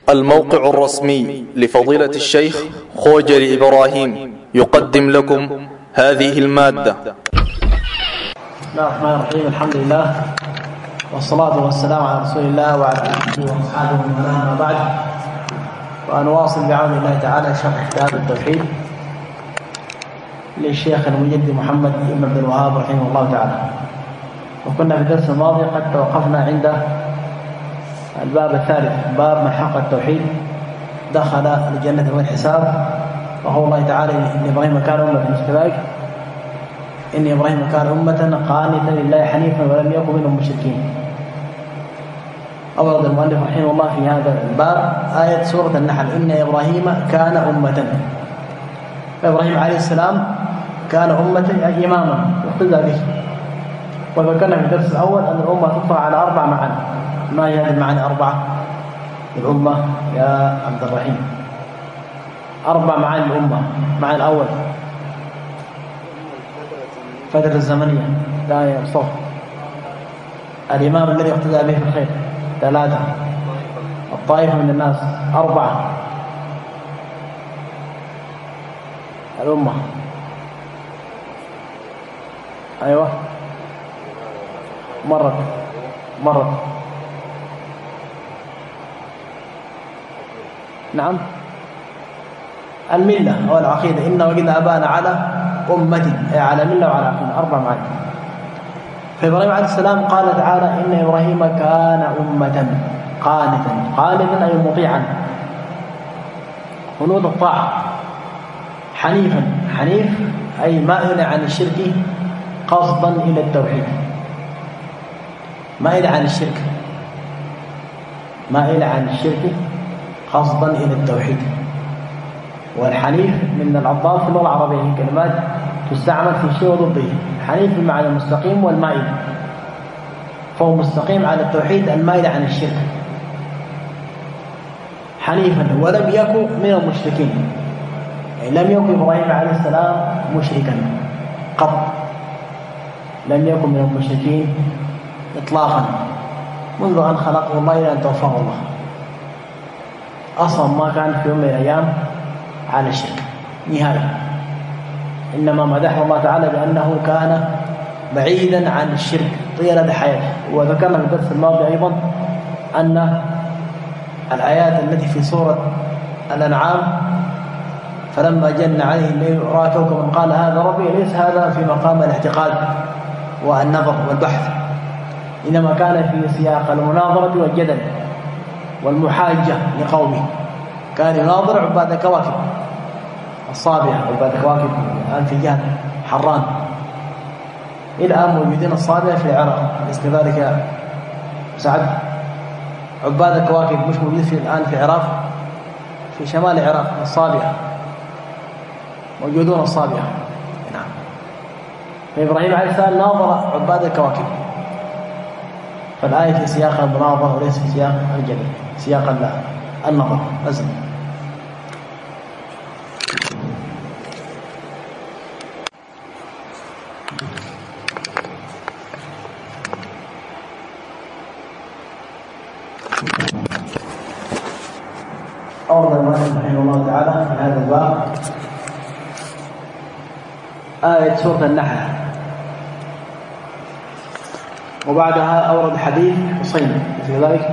الموقع الرسمي لفضيلة الشيخ خوجل إبراهيم يقدم لكم هذه المادة. بسم الله الرحمن الرحيم. الحمد لله والصلاة والسلام على رسول الله وعلى آله وأصحابه ومن والاه، أما بعد، ونواصل بعون الله تعالى شرح كتاب التوحيد للشيخ المجدد محمد بن عبد الوهاب رحمه الله تعالى. وكنا في الدرس الماضي قد توقفنا عند الباب الثالث، باب من حقق التوحيد دخل الجنة والحساب، وهو الله تعالى إن إبراهيم كان أمة كذلك، إن إبراهيم كان أمة قانتا لله حنيفا ولم يكن من المشركين. أورد المؤلف رحمه الله في هذا الباب آية سورة النحل: إن إبراهيم كان أمة. إبراهيم عليه السلام كان أمة أي إماما يقتدى به. وذكرنا في الدرس الأول أن الأمة تطلع على 4 معاني. ما هي هذه المعاني 4 الأمة يا عبد الرحيم؟ 4 معاني الأمة. المعنى الأول فترة الزمنية، لا يا صوت. الإمام الذي يقتدى به في الخير، 3. الطائفة من الناس، 4. الأمة، أيوة، مرت نعم، الملة أو العقيدة. إن وجدنا آباءنا على أمة، أي على ملة وعلى عقيدة. 4 معاني. فإبراهيم عليه السلام قال تعالى: إن إبراهيم كان أمة قانتا أي مطيعا، قنوت الطاعة، حنيفا، حنيف أي مائل عن الشرك قصدا إلى التوحيد، مائل عن الشرك، مائل عن الشرك قصدا إلى التوحيد. والحنيف من الألفاظ في اللغة العربية، هي كلمات تستعمل في شيء وضده. حنيف بمعنى المستقيم والمائل، فهو مستقيم على التوحيد المائل عن الشرك، حنيفا ولم يكن من المشركين. يعني لم يكن إبراهيم عليه السلام مشركا قط، لم يكن من المشركين إطلاقا منذ أن خلقه الله إلى أن توفاه الله. أصلا ما كان في يوم من الأيام على الشرك نهاية، إنما مدحه الله تعالى بأنه كان بعيدا عن الشرك طيلة حياته. وذكرنا في الدرس الماضي أيضا أن الآيات التي في سورة الأنعام: فلما جن عليه الليل رأى كوكبا قال هذا ربي، ليس هذا في مقام الاعتقاد والنظر والبحث، إنما كان في سياق المناظرة والجدل والمحاجة لقومه. كان يناظر عباد كواكب الصابعة، عباد كواكب الآن في جهة حران، إلى الآن موجودين الصابعة في العراق، ليس كذلك يا سعد؟ عباد الكواكب مش موجود في الآن في العراق، في شمال العراق الصابعة موجودون الصابعة. نعم. فإبراهيم عليه السلام ناظر عباد الكواكب، فالآية في سياق المناظرة وليس في سياق الجدل، سياق النظر. أزل. أورد المؤلف رحمه الله تعالى في هذا الباب آية سورة النحل، وبعدها أورد حديث حسين كذلك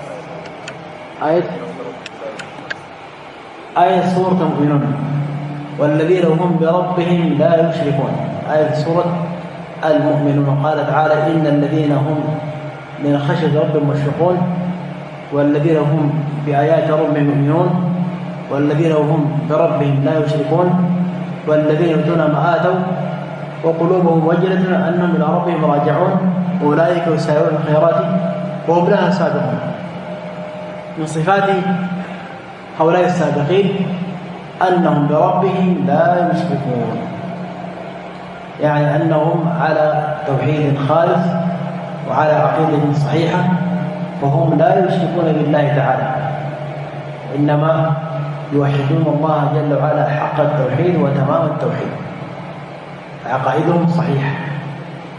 آية سورة المؤمنون والذين هم بربهم لا يشركون. آية سورة المؤمنون قال تعالى: إن الذين هم من خشية ربهم مشفقون والذين هم بآيات ربهم يؤمنون والذين هم بربهم لا يشركون والذين يؤتون ما آتوا وقلوبهم وجلة أنهم إلى ربهم راجعون أولئك يسارعون الخيرات وهم لها سابقون. من صفات هؤلاء السابقين أنهم بربهم لا يشركون، يعني أنهم على توحيد خالص وعلى عقيدة صحيحة، فهم لا يشركون بالله تعالى، إنما يوحدون الله جل وعلا حق التوحيد وتمام التوحيد. عقائدهم صحيحة،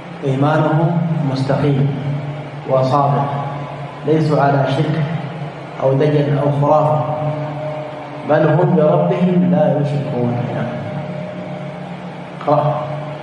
إيمانهم مستقيم وصادق، ليسوا على شرك أو دجل أو خرافة، بل هم بربهم لا يشركون. قرأ.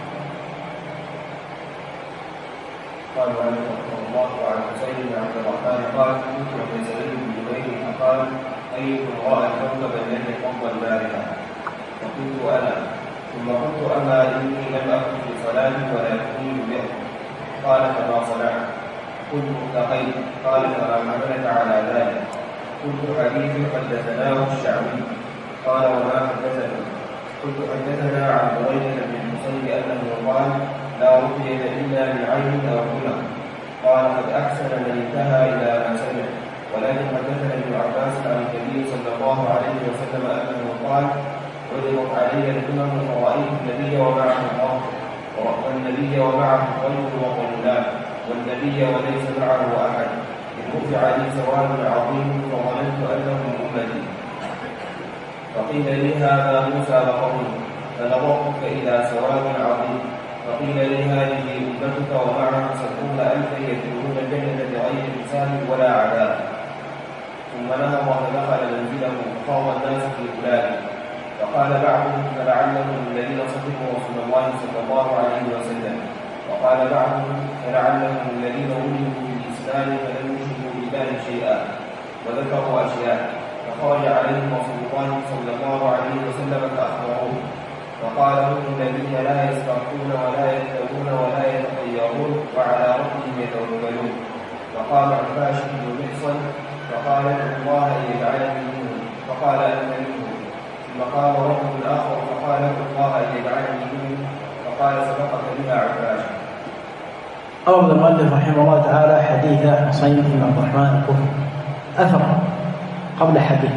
قال مالك رحمه الله وعن حسين بن عبد الرحمن قال كنت عند سعيد بن جبير فقال أيكم رأى الكوكب الذي انقض البارحة؟ فقلت أنا، ثم قلت أما إني لم أكن في صلاة ولكني به. قال فما صنعت؟ قلت اتقيت. قال فما حملك على ذلك؟ قلت حديث حدثناه الشعبي. قال وما حدثنا؟ قلت حدثنا عن بريدة بن الحصين أنه قال لا رقية إلا بعين أو هنا. قال قد أحسن من انتهى إلى ما سمع. ولكن حدثنا ابن عباس عن النبي صلى الله عليه وسلم أنه قال عرضت علي الأمم فرأيت النبي ومعه الرهط والنبي ومعه الرجل وقلنا والنبي وليس معه أحد. إن رفع لي سواد عظيم فظننت أنه أمتي. فقيل لي هذا موسى وقومه فنظرت فإذا سواد عظيم. فقيل لي هذه أمتك ومعها 70,000 يدخلون الجنة بغير حساب ولا عذاب. ثم نهض فدخل منزله فقام الناس في أولئك. فقال بعضهم فلعلهم الذين صدقوا رسول الله صلى الله عليه وسلم. وقال بعضهم فلعلهم الذين ولدوا في الإسلام فلم يشركوا بالله شيئا. وذكروا أشياء. فخرج عليهم رسول الله صلى الله عليه وسلم فأخبروه. فقال هم الذين لا يسترقون ولا يكتبون ولا يتطيرون وعلى ربهم يتوكلون. فقام عباس بن محصن فقال الله ان يجعلني منهم. فقال انت منهم. ثم قال رجل اخر فقال الله ان يجعلني منهم. فقال سبقك بها عباس. أورد المؤلف رحمه الله تعالى حديث حسين بن عبد الرحمن الكوفي أثر قبل حديث.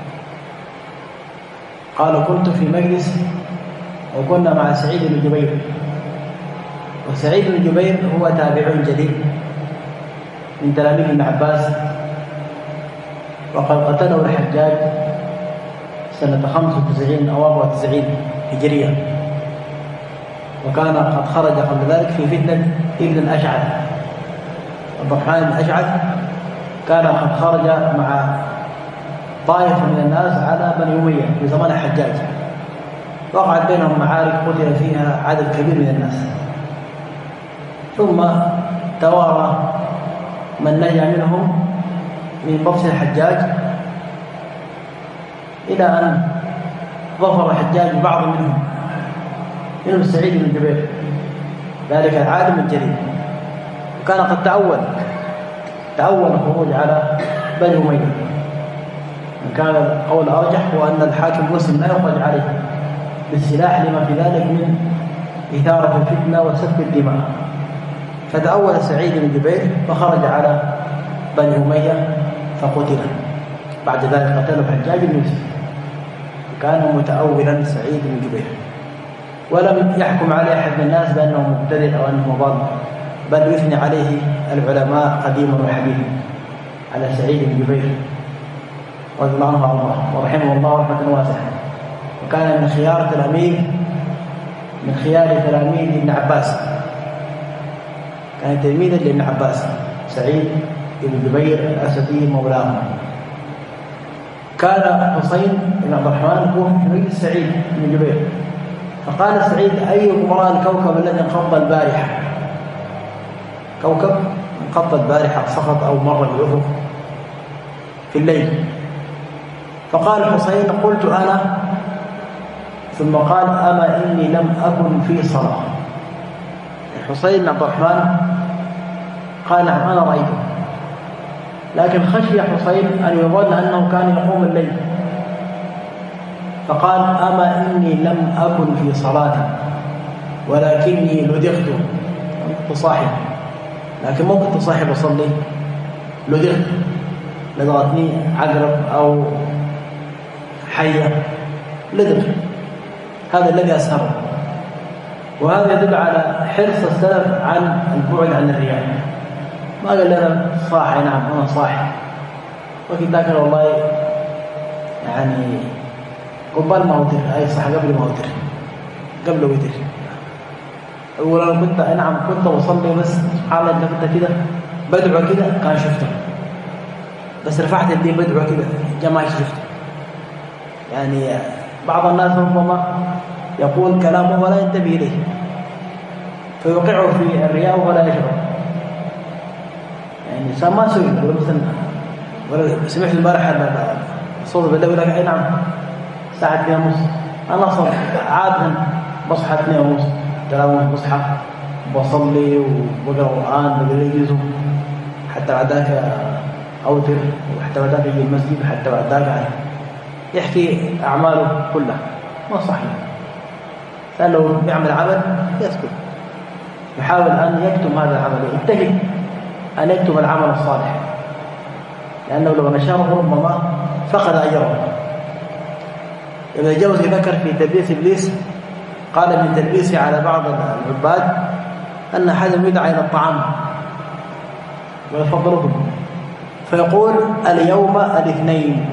قال كنت في مجلس وكنا مع سعيد بن جبير، وسعيد بن جبير هو تابع جديد من تلاميذ ابن عباس، وقد قتله الحجاج سنة 95 أو 94 هجرية، وكان قد خرج قبل ذلك في فتنة ابن الأشعث. عبد الرحمن بن الأشعث كان قد خرج مع طائفة من الناس على بني أمية في زمان الحجاج، وقعت بينهم معارك قتل فيها عدد كبير من الناس، ثم توارى من نجا منهم من بطش الحجاج إلى أن ظفر الحجاج ببعض منهم سعيد بن جبير ذلك العالم الجليل، وكان قد تأول الخروج على بني أمية. كان القول الأرجح هو أن الحاكم مسلم لا يخرج عليه بالسلاح لما في ذلك من إثارة الفتنة وسفك الدماء. فتأول سعيد بن جبير فخرج على بني أمية فقتل. بعد ذلك قتله الحجاج بن يوسف. كان متأولا سعيد بن جبير، ولم يحكم عليه أحد من الناس بأنه مبتدع أو أنه ضال، بل يثني عليه العلماء قديما وحديثا على سعيد بن جبير رضي الله عنه وارضاه ورحمه الله رحمة واسعة. وكان من خيار تلاميذ ابن عباس، كان تلميذا لابن عباس سعيد بن جبير الأسدي مولاه. كان حسين بن عبد الرحمن الكوفي في مجلس سعيد بن جبير، فقال سعيد أيكم رأى الكوكب الذي انقض البارحة؟ كوكب انقض البارحة سقط أو مر بالأفق في الليل. فقال حسين قلت أنا، ثم قال أما إني لم أكن في صلاة. حسين بن عبد الرحمن قال نعم أنا رأيته، لكن خشي حسين أن يظن أنه كان يقوم الليل، فقال أما إني لم أكن في صلاة ولكني لدغت، كنت صاحب، لكن مو كنت صاحب أصلي، لدغت، لدغتني عقرب أو حية، لدغ. هذا الذي أسهره، وهذا يدل على حرص السلف عن البعد عن الرياء. ما قال لنا صاحي، نعم أنا صاحي، وكي ذاكر والله يعني قبل ما وتر، أي صح قبل ما وتر، قبل وتر. أولا كنت نعم كنت أصلي، بس سبحان الله كنت كده بدعو كده كان شفته، بس رفعت يدي بدعوة كده جماعة شفته. يعني بعض الناس ربما يقول كلامه ولا ينتبه إليه فيوقعه في الرياء ولا يشعر. يعني إنسان ما سوي ولا مثلا ولا سمعت البارحة الصوت بالله يقول لك أي نعم ساعة 2:30 أنا صار عادة بصحى 2:30 3 بصحى بصلي وبقرأ القرآن بقرأ جزء حتى بعد ذاك أوتر وحتى بعد ذاك يجي المسجد وحتى بعد ذاك يحكي أعماله كلها ما صحيح. كان لو بيعمل عمل يسكت يحاول أن يكتم هذا العمل يجتهد أن يكتم العمل الصالح لأنه لو نشره ربما فقد أجره. ابن الجوزي ذكر في تلبيس إبليس قال من تلبيسه على بعض العباد أن أحدهم يدعى إلى الطعام ويفضلكم فيقول اليوم الاثنين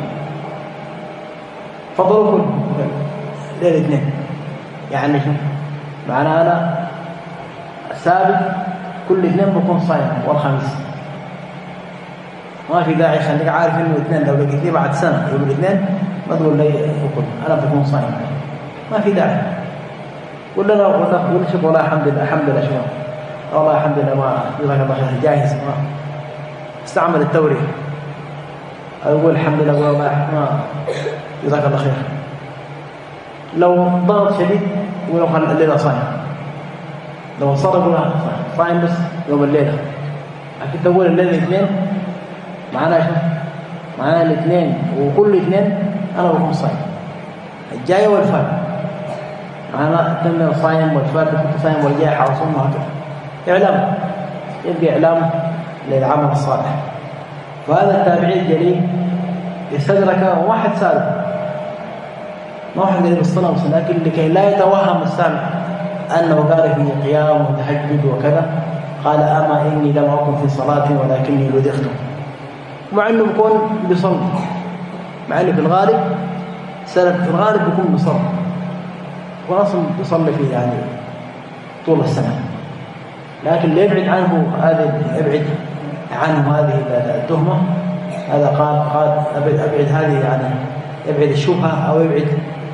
فضلكم للاثنين. يعني شو معنى أنا ثابت كل اثنين بكون صايم والخميس ما في داعي خليك عارف انه الاثنين لو لقيت لي بعد سنه يوم الاثنين ما تقول لي اكل انا بكون صايم ما في داعي. ولا لا ولا شوف والله الحمد لله الحمد لله شو والله الحمد لله ما جزاك الله خير جاهز ما استعمل التوريه اقول الحمد لله والله ما جزاك الله خير. لو ضغط شديد ولو خلى الليله صايم لو صار يقول صايم بس يوم الليله اكيد تقول الليله الاثنين معنا شو معنا الاثنين وكل اثنين انا بكون صايم الجاي والفات معنا تم صايم والفات كنت صايم والجاي حاصم وهكذا اعلام يبقى اعلام للعمل الصالح. وهذا التابعي الجليل استدرك واحد سالم ما واحد قريب الصلاة والسلام لكن لكي لا يتوهم السامع أنه قال في قيام وتهجد وكذا قال أما إني لم أكن في صلاة ولكني لدغت مع أنه يكون بصلي مع أنه في الغالب في الغالب يكون بصلي وأصلا بيصلي في يعني طول السنة لكن اللي يبعد عنه هذا يبعد عنه هذه التهمة هذا قال أبعد هذه يعني يبعد الشبهة أو يبعد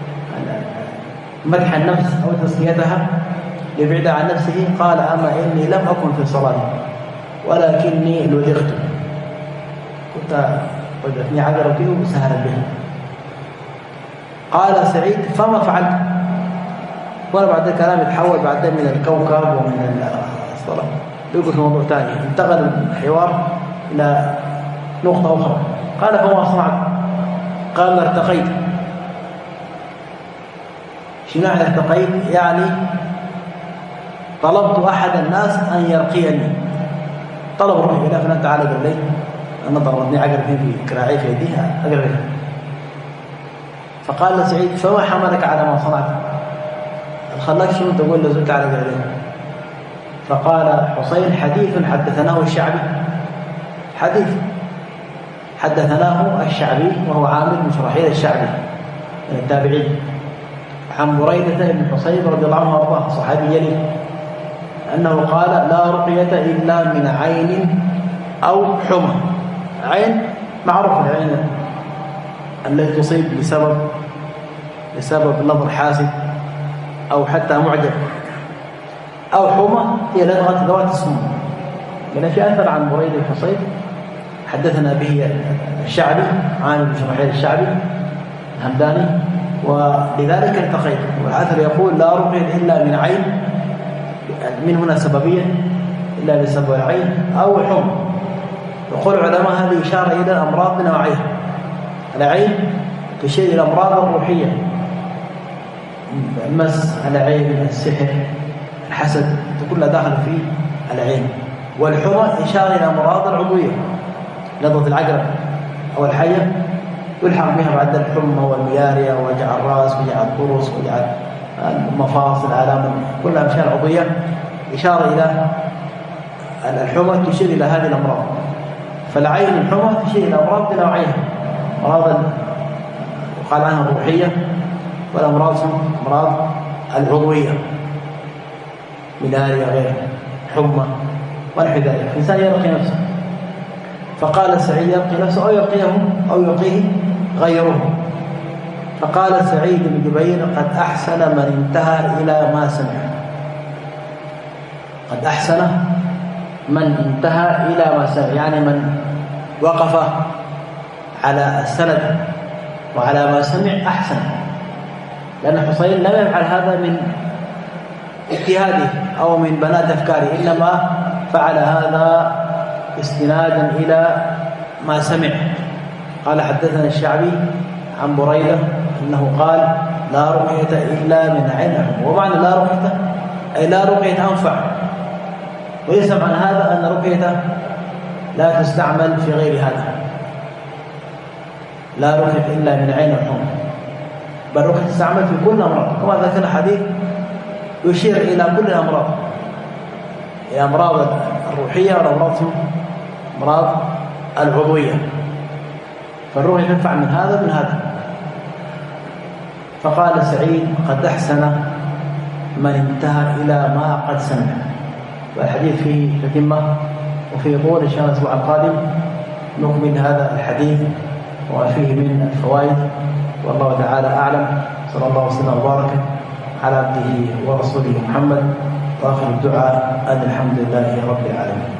مدح النفس أو تزكيتها يبعد عن نفسه. قال أما إني لم أكن في صلاة ولكني لدغت كنت وجدتني عقرب كده وسهرت بها. قال سعيد فما فعلت وأنا بعد الكلام يتحول بعدين من الكوكب ومن الصلاة يقول في موضوع ثاني انتقل الحوار إلى نقطة أخرى. قال فما صنعت قال ارتقيت. شنو يعني ارتقيت؟ يعني طلبت أحد الناس أن يرقيني طلب روحي لا فلان تعالى قال لي أنا ضربتني عقرب في كراعي في يديها أقرب. فقال لسعيد فما حملك على ما صنعت خلاك شنو تقول له زلت على قال. فقال حسين حديث حدثناه الشعبي حديث حدثناه الشعبي وهو عامر بن شرحيل الشعبي من التابعين عن بريدة بن حصيب رضي الله عنه وارضاه صحابي جليل أنه قال لا رقية إلا من عين أو حمى. عين معروف العين التي تصيب بسبب نظر حاسد أو حتى معجب أو حمى هي لدغة ذوات السموم. لأن في أثر عن بريدة بن حصيب حدثنا به الشعبي عامر بن شرحيل الشعبي الهمداني ولذلك التقيت. والآثر يقول لا رقية إلا من عين من هنا سببية إلا بسبب العين أو حمى. يقول العلماء هذه إشارة إلى الأمراض بنوعيها. العين تشير إلى الأمراض الروحية المس العين السحر الحسد كلها داخل في العين. والحمى إشارة إلى أمراض العضوية لدغة العقرب أو الحية يلحق بها بعد الحمى والميارية ووجع الرأس ووجع الضرس ووجع المفاصل آلام كلها أمشاء عضوية إشارة إلى الحمى تشير إلى هذه الأمراض. فالعين الحمى تشير إلى أمراض بنوعيها أمراض يقال عنها الروحية والأمراض أمراض العضوية ميلاريا غير حمى ونحو ذلك. الإنسان يرقي نفسه فقال سعيد يلقي نفسه أو يلقيه غيره. فقال سعيد بن جبير قد أحسن من انتهى إلى ما سمع. قد أحسن من انتهى إلى ما سمع، يعني من وقف على السند وعلى ما سمع أحسن، لأن حسين لم يفعل هذا من اجتهاده أو من بنات أفكاره، إنما فعل هذا استنادا إلى ما سمع. قال حدثنا الشعبي عن بريدة أنه قال لا رقية إلا من عين. ومعنى لا رقية أي لا رقية أنفع، وليس معنى هذا أن رقية لا تستعمل في غير هذا. لا رقية إلا من عين الحمى، بل رقية تستعمل في كل أمراض، كما ذكر الحديث يشير إلى كل الأمراض، الأمراض الروحية والأمراض العضوية، فالرقية تنفع من هذا من هذا. فقال سعيد قد أحسن من انتهى إلى ما قد سمع. والحديث فيه تتمة وفيه طول، إن شاء الله الأسبوع القادم نكمل هذا الحديث وما فيه من الفوائد، والله تعالى أعلم. صلى الله وسلم وبارك على عبده ورسوله محمد، وآخر الدعاء أن الحمد لله رب العالمين.